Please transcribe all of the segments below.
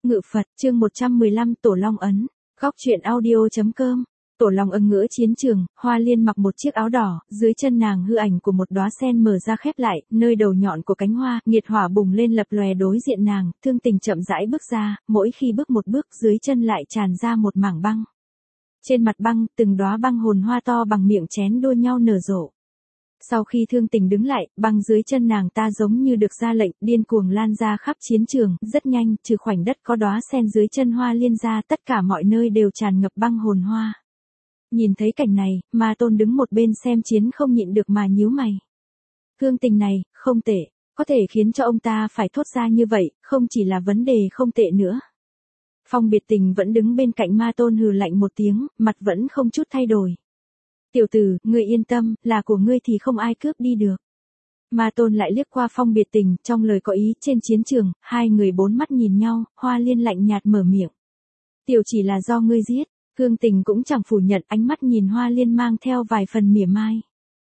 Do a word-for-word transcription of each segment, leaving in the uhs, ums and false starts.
Ngự Phật, chương một trăm mười lăm Tổ Long Ấn, góc truyện audio.com. Tổ Long Ấn ngỡ chiến trường, Hoa Liên mặc một chiếc áo đỏ, dưới chân nàng hư ảnh của một đóa sen mở ra khép lại, nơi đầu nhọn của cánh hoa, nhiệt hỏa bùng lên lập lòe đối diện nàng, Thương Tình chậm rãi bước ra, mỗi khi bước một bước dưới chân lại tràn ra một mảng băng. Trên mặt băng, từng đóa băng hồn hoa to bằng miệng chén đua nhau nở rộ. Sau khi Thương Tình đứng lại, băng dưới chân nàng ta giống như được ra lệnh, điên cuồng lan ra khắp chiến trường, rất nhanh, trừ khoảnh đất có đóa sen dưới chân Hoa Liên ra, tất cả mọi nơi đều tràn ngập băng hồn hoa. Nhìn thấy cảnh này, Ma Tôn đứng một bên xem chiến không nhịn được mà nhíu mày. Thương Tình này, không tệ, có thể khiến cho ông ta phải thốt ra như vậy, không chỉ là vấn đề không tệ nữa. Phong Biệt Tình vẫn đứng bên cạnh Ma Tôn hừ lạnh một tiếng, mặt vẫn không chút thay đổi. Tiểu tử, ngươi yên tâm, là của ngươi thì không ai cướp đi được. Ma Tôn lại liếc qua Phong Biệt Tình, trong lời có ý, trên chiến trường, hai người bốn mắt nhìn nhau, Hoa Liên lạnh nhạt mở miệng. Tiểu chỉ là do ngươi giết, Thương Tình cũng chẳng phủ nhận, ánh mắt nhìn Hoa Liên mang theo vài phần mỉa mai.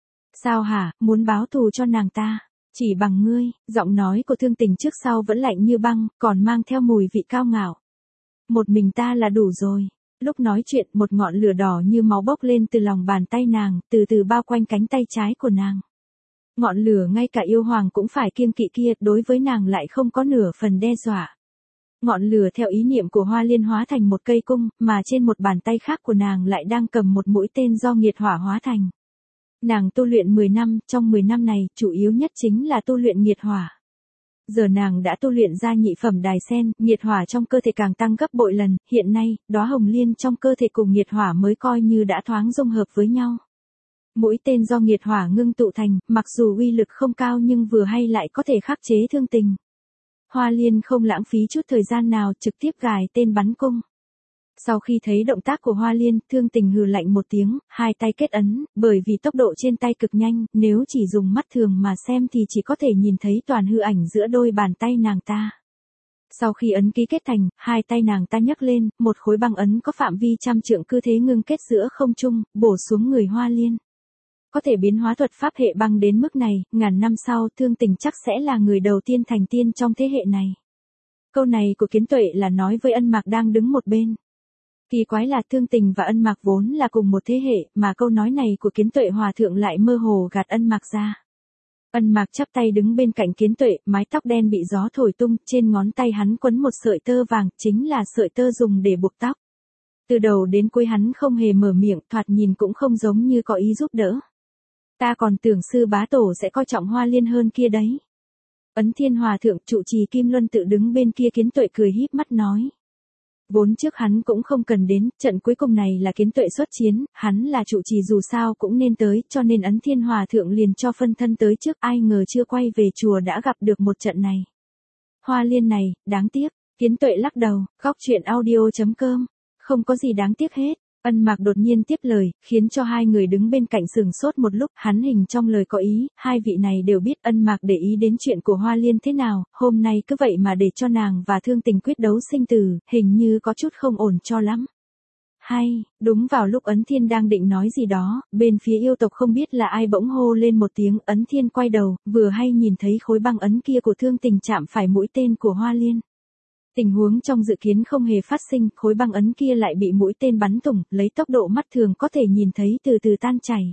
Sao hả, muốn báo thù cho nàng ta? Chỉ bằng ngươi, giọng nói của Thương Tình trước sau vẫn lạnh như băng, còn mang theo mùi vị cao ngạo. Một mình ta là đủ rồi. Lúc nói chuyện, một ngọn lửa đỏ như máu bốc lên từ lòng bàn tay nàng, từ từ bao quanh cánh tay trái của nàng. Ngọn lửa ngay cả yêu hoàng cũng phải kiêng kỵ kia, đối với nàng lại không có nửa phần đe dọa. Ngọn lửa theo ý niệm của Hoa Liên hóa thành một cây cung, mà trên một bàn tay khác của nàng lại đang cầm một mũi tên do nghiệt hỏa hóa thành. Nàng tu luyện mười năm, trong mười năm này, chủ yếu nhất chính là tu luyện nghiệt hỏa. Giờ nàng đã tu luyện ra nhị phẩm đài sen, nhiệt hỏa trong cơ thể càng tăng gấp bội lần, hiện nay, đóa hồng liên trong cơ thể cùng nhiệt hỏa mới coi như đã thoáng dung hợp với nhau. Mũi tên do nhiệt hỏa ngưng tụ thành, mặc dù uy lực không cao nhưng vừa hay lại có thể khắc chế Thương Tình. Hoa Liên không lãng phí chút thời gian nào, trực tiếp gài tên bắn cung. Sau khi thấy động tác của Hoa Liên, Thương Tình hừ lạnh một tiếng, hai tay kết ấn, bởi vì tốc độ trên tay cực nhanh, nếu chỉ dùng mắt thường mà xem thì chỉ có thể nhìn thấy toàn hư ảnh giữa đôi bàn tay nàng ta. Sau khi ấn ký kết thành, hai tay nàng ta nhấc lên, một khối băng ấn có phạm vi trăm trượng cư thế ngưng kết giữa không trung, bổ xuống người Hoa Liên. Có thể biến hóa thuật pháp hệ băng đến mức này, ngàn năm sau Thương Tình chắc sẽ là người đầu tiên thành tiên trong thế hệ này. Câu này của Kiến Tuệ là nói với Ân Mạc đang đứng một bên. Kỳ quái là Thương Tình và Ân Mạc vốn là cùng một thế hệ, mà câu nói này của Kiến Tuệ Hòa Thượng lại mơ hồ gạt Ân Mạc ra. Ân Mạc chắp tay đứng bên cạnh Kiến Tuệ, mái tóc đen bị gió thổi tung, trên ngón tay hắn quấn một sợi tơ vàng, chính là sợi tơ dùng để buộc tóc. Từ đầu đến cuối hắn không hề mở miệng, thoạt nhìn cũng không giống như có ý giúp đỡ. Ta còn tưởng sư bá tổ sẽ coi trọng Hoa Liên hơn kia đấy. Ấn Thiên Hòa Thượng trụ trì Kim Luân tự đứng bên kia, Kiến Tuệ cười híp mắt nói. Vốn trước hắn cũng không cần đến, trận cuối cùng này là Kiến Tuệ xuất chiến, hắn là trụ trì dù sao cũng nên tới, cho nên Ấn Thiên Hòa Thượng liền cho phân thân tới trước, ai ngờ chưa quay về chùa đã gặp được một trận này. Hoa Liên này, đáng tiếc, Kiến Tuệ lắc đầu, góc truyện audio.com, không có gì đáng tiếc hết. Ân Mạc đột nhiên tiếp lời, khiến cho hai người đứng bên cạnh sừng sốt một lúc, hắn hình trong lời có ý, hai vị này đều biết Ân Mạc để ý đến chuyện của Hoa Liên thế nào, hôm nay cứ vậy mà để cho nàng và Thương Tình quyết đấu sinh tử, hình như có chút không ổn cho lắm. Hay, đúng vào lúc Ấn Thiên đang định nói gì đó, bên phía yêu tộc không biết là ai bỗng hô lên một tiếng, Ấn Thiên quay đầu, vừa hay nhìn thấy khối băng ấn kia của Thương Tình chạm phải mũi tên của Hoa Liên. Tình huống trong dự kiến không hề phát sinh, khối băng ấn kia lại bị mũi tên bắn thủng, lấy tốc độ mắt thường có thể nhìn thấy từ từ tan chảy.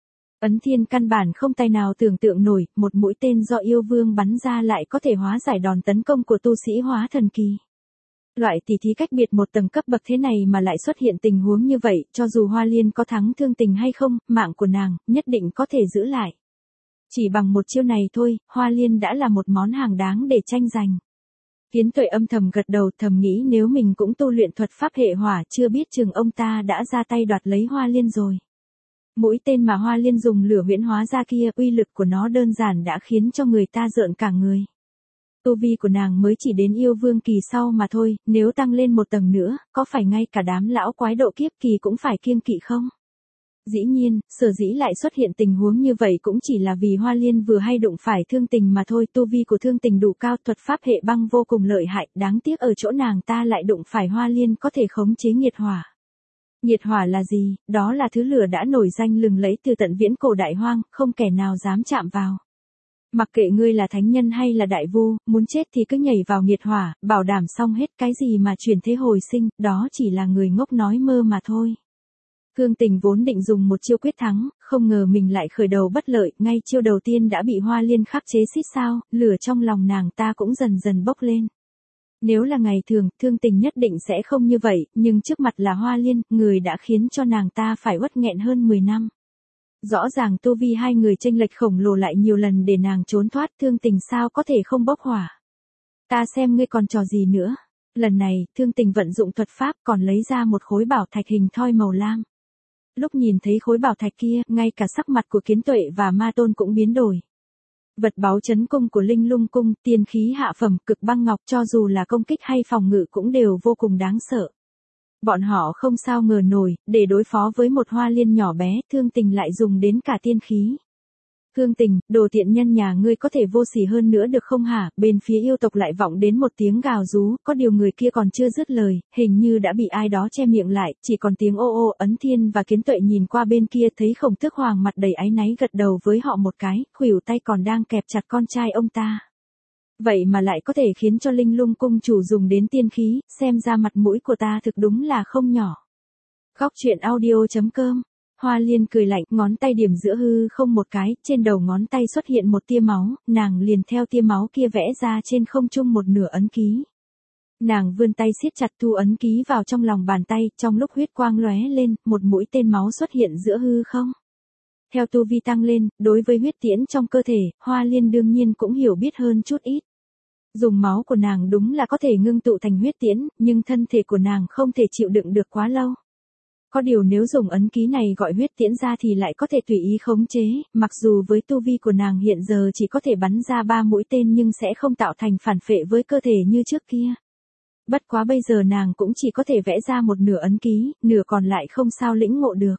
Ấn Thiên căn bản không tài nào tưởng tượng nổi, một mũi tên do yêu vương bắn ra lại có thể hóa giải đòn tấn công của tu sĩ hóa thần kỳ. Loại tỉ thí cách biệt một tầng cấp bậc thế này mà lại xuất hiện tình huống như vậy, cho dù Hoa Liên có thắng Thương Tình hay không, mạng của nàng, nhất định có thể giữ lại. Chỉ bằng một chiêu này thôi, Hoa Liên đã là một món hàng đáng để tranh giành. Kiến Tuệ âm thầm gật đầu, thầm nghĩ nếu mình cũng tu luyện thuật pháp hệ hỏa, chưa biết chừng ông ta đã ra tay đoạt lấy Hoa Liên rồi. Mũi tên mà Hoa Liên dùng lửa huyễn hóa ra kia, uy lực của nó đơn giản đã khiến cho người ta rợn cả người. Tu vi của nàng mới chỉ đến yêu vương kỳ sau mà thôi, nếu tăng lên một tầng nữa, có phải ngay cả đám lão quái độ kiếp kỳ cũng phải kiêng kỵ không? Dĩ nhiên, sở dĩ lại xuất hiện tình huống như vậy cũng chỉ là vì Hoa Liên vừa hay đụng phải Thương Tình mà thôi, tu vi của Thương Tình đủ cao, thuật pháp hệ băng vô cùng lợi hại, đáng tiếc ở chỗ nàng ta lại đụng phải Hoa Liên có thể khống chế nhiệt hỏa. Nhiệt hỏa là gì? Đó là thứ lửa đã nổi danh lừng lẫy từ tận viễn cổ đại hoang, không kẻ nào dám chạm vào. Mặc kệ ngươi là thánh nhân hay là đại vu, muốn chết thì cứ nhảy vào nghiệt hỏa, bảo đảm xong hết, cái gì mà chuyển thế hồi sinh, đó chỉ là người ngốc nói mơ mà thôi. Thương Tình vốn định dùng một chiêu quyết thắng, không ngờ mình lại khởi đầu bất lợi, ngay chiêu đầu tiên đã bị Hoa Liên khắc chế xít sao, lửa trong lòng nàng ta cũng dần dần bốc lên. Nếu là ngày thường, Thương Tình nhất định sẽ không như vậy, nhưng trước mặt là Hoa Liên, người đã khiến cho nàng ta phải uất nghẹn hơn mười năm. Rõ ràng tu vi hai người chênh lệch khổng lồ lại nhiều lần để nàng trốn thoát, Thương Tình sao có thể không bốc hỏa. Ta xem ngươi còn trò gì nữa. Lần này, Thương Tình vận dụng thuật pháp còn lấy ra một khối bảo thạch hình thoi màu lam. Lúc nhìn thấy khối bảo thạch kia, ngay cả sắc mặt của Kiến Tuệ và Ma Tôn cũng biến đổi. Vật báu chấn cung của Linh Lung cung, tiên khí hạ phẩm, cực băng ngọc, cho dù là công kích hay phòng ngự cũng đều vô cùng đáng sợ. Bọn họ không sao ngờ nổi, để đối phó với một Hoa Liên nhỏ bé, Thương Tình lại dùng đến cả tiên khí. Thương Tình, đồ tiện nhân nhà ngươi có thể vô sỉ hơn nữa được không hả? Bên phía yêu tộc lại vọng đến một tiếng gào rú, có điều người kia còn chưa dứt lời, hình như đã bị ai đó che miệng lại, chỉ còn tiếng ô ô. Ấn Thiên và Kiến Tuệ nhìn qua bên kia thấy Khổng Tước Hoàng mặt đầy áy náy gật đầu với họ một cái, khuỷu tay còn đang kẹp chặt con trai ông ta. Vậy mà lại có thể khiến cho Linh Lung cung chủ dùng đến tiên khí, xem ra mặt mũi của ta thực đúng là không nhỏ. Góc truyện audio chấm com. Hoa Liên cười lạnh, ngón tay điểm giữa hư không một cái, trên đầu ngón tay xuất hiện một tia máu, nàng liền theo tia máu kia vẽ ra trên không trung một nửa ấn ký. Nàng vươn tay siết chặt thu ấn ký vào trong lòng bàn tay, trong lúc huyết quang lóe lên, một mũi tên máu xuất hiện giữa hư không. Theo tu vi tăng lên, đối với huyết tiễn trong cơ thể, Hoa Liên đương nhiên cũng hiểu biết hơn chút ít. Dùng máu của nàng đúng là có thể ngưng tụ thành huyết tiễn, nhưng thân thể của nàng không thể chịu đựng được quá lâu. Có điều nếu dùng ấn ký này gọi huyết tiễn ra thì lại có thể tùy ý khống chế, mặc dù với tu vi của nàng hiện giờ chỉ có thể bắn ra ba mũi tên nhưng sẽ không tạo thành phản phệ với cơ thể như trước kia. Bất quá bây giờ nàng cũng chỉ có thể vẽ ra một nửa ấn ký, nửa còn lại không sao lĩnh ngộ được.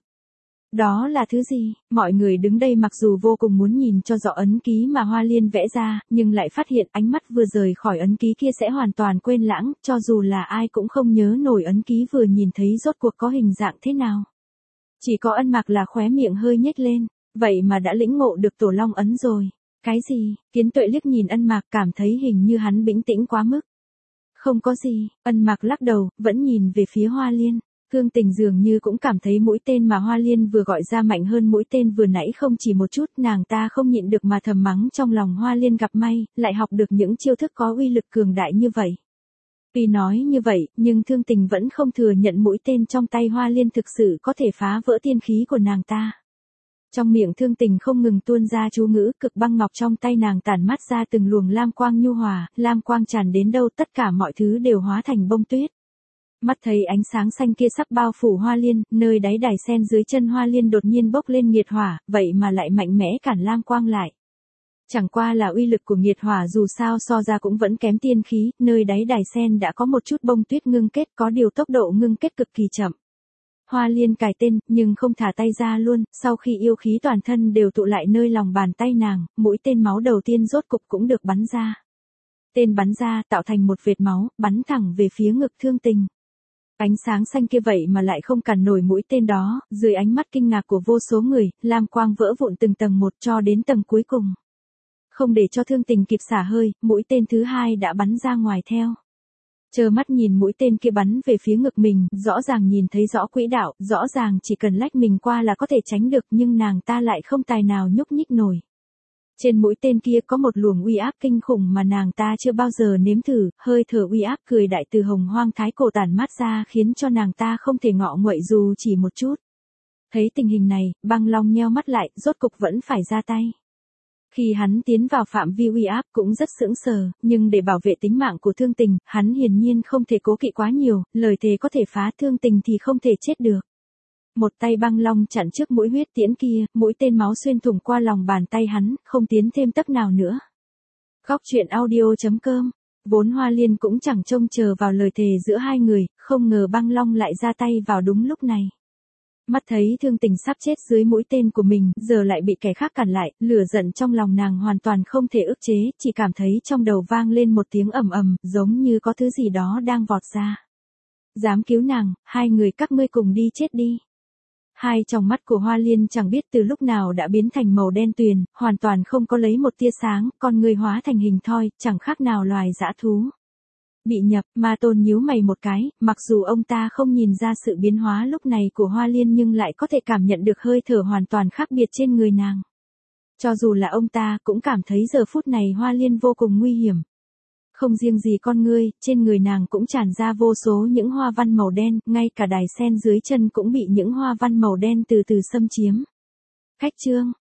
Đó là thứ gì? Mọi người đứng đây mặc dù vô cùng muốn nhìn cho rõ ấn ký mà Hoa Liên vẽ ra, nhưng lại phát hiện ánh mắt vừa rời khỏi ấn ký kia sẽ hoàn toàn quên lãng, cho dù là ai cũng không nhớ nổi ấn ký vừa nhìn thấy rốt cuộc có hình dạng thế nào. Chỉ có Ân Mạc là khóe miệng hơi nhếch lên, vậy mà đã lĩnh ngộ được Tổ Long ấn rồi. Cái gì? Kiến Tuệ liếc nhìn Ân Mạc cảm thấy hình như hắn bĩnh tĩnh quá mức. Không có gì, Ân Mạc lắc đầu, vẫn nhìn về phía Hoa Liên. Thương Tình dường như cũng cảm thấy mũi tên mà Hoa Liên vừa gọi ra mạnh hơn mũi tên vừa nãy không chỉ một chút, nàng ta không nhịn được mà thầm mắng trong lòng Hoa Liên gặp may, lại học được những chiêu thức có uy lực cường đại như vậy. Tuy nói như vậy, nhưng Thương Tình vẫn không thừa nhận mũi tên trong tay Hoa Liên thực sự có thể phá vỡ tiên khí của nàng ta. Trong miệng Thương Tình không ngừng tuôn ra chú ngữ, cực băng ngọc trong tay nàng tản mát ra từng luồng lam quang nhu hòa, lam quang tràn đến đâu tất cả mọi thứ đều hóa thành bông tuyết. Mắt thấy ánh sáng xanh kia sắp bao phủ Hoa Liên, nơi đáy đài sen dưới chân Hoa Liên đột nhiên bốc lên nghiệt hỏa, vậy mà lại mạnh mẽ cản lam quang lại. Chẳng qua là uy lực của nghiệt hỏa dù sao so ra cũng vẫn kém tiên khí, nơi đáy đài sen đã có một chút bông tuyết ngưng kết, có điều tốc độ ngưng kết cực kỳ chậm. Hoa Liên cài tên, nhưng không thả tay ra luôn, sau khi yêu khí toàn thân đều tụ lại nơi lòng bàn tay nàng, mũi tên máu đầu tiên rốt cục cũng được bắn ra. Tên bắn ra tạo thành một vệt máu, bắn thẳng về phía ngực Thương Tình. Ánh sáng xanh kia vậy mà lại không cản nổi mũi tên đó, dưới ánh mắt kinh ngạc của vô số người, lam quang vỡ vụn từng tầng một cho đến tầng cuối cùng. Không để cho Thương Tình kịp xả hơi, mũi tên thứ hai đã bắn ra ngoài theo. Chờ mắt nhìn mũi tên kia bắn về phía ngực mình, rõ ràng nhìn thấy rõ quỹ đạo, rõ ràng chỉ cần lách mình qua là có thể tránh được nhưng nàng ta lại không tài nào nhúc nhích nổi. Trên mũi tên kia có một luồng uy áp kinh khủng mà nàng ta chưa bao giờ nếm thử, hơi thở uy áp cười đại từ hồng hoang thái cổ tản mát ra khiến cho nàng ta không thể ngọ nguậy dù chỉ một chút. Thấy tình hình này, Băng Long nheo mắt lại, rốt cục vẫn phải ra tay. Khi hắn tiến vào phạm vi uy áp cũng rất sững sờ, nhưng để bảo vệ tính mạng của Thương Tình, hắn hiển nhiên không thể cố kỵ quá nhiều, lời thề có thể phá Thương Tình thì không thể chết được. Một tay Băng Long chặn trước mũi huyết tiễn kia, mũi tên máu xuyên thủng qua lòng bàn tay hắn, không tiến thêm tấc nào nữa. Góc truyện audio chấm com. Vốn Hoa Liên cũng chẳng trông chờ vào lời thề giữa hai người, không ngờ Băng Long lại ra tay vào đúng lúc này. Mắt thấy Thương Tình sắp chết dưới mũi tên của mình, giờ lại bị kẻ khác cản lại, lửa giận trong lòng nàng hoàn toàn không thể ức chế, chỉ cảm thấy trong đầu vang lên một tiếng ầm ầm, giống như có thứ gì đó đang vọt ra. Dám cứu nàng, hai người các ngươi cùng đi chết đi. Hai tròng mắt của Hoa Liên chẳng biết từ lúc nào đã biến thành màu đen tuyền, hoàn toàn không có lấy một tia sáng, con người hóa thành hình thoi, chẳng khác nào loài dã thú. Bị nhập, Ma Tôn nhíu mày một cái, mặc dù ông ta không nhìn ra sự biến hóa lúc này của Hoa Liên nhưng lại có thể cảm nhận được hơi thở hoàn toàn khác biệt trên người nàng. Cho dù là ông ta cũng cảm thấy giờ phút này Hoa Liên vô cùng nguy hiểm. Không riêng gì con ngươi, trên người nàng cũng tràn ra vô số những hoa văn màu đen, ngay cả đài sen dưới chân cũng bị những hoa văn màu đen từ từ xâm chiếm. Khách chương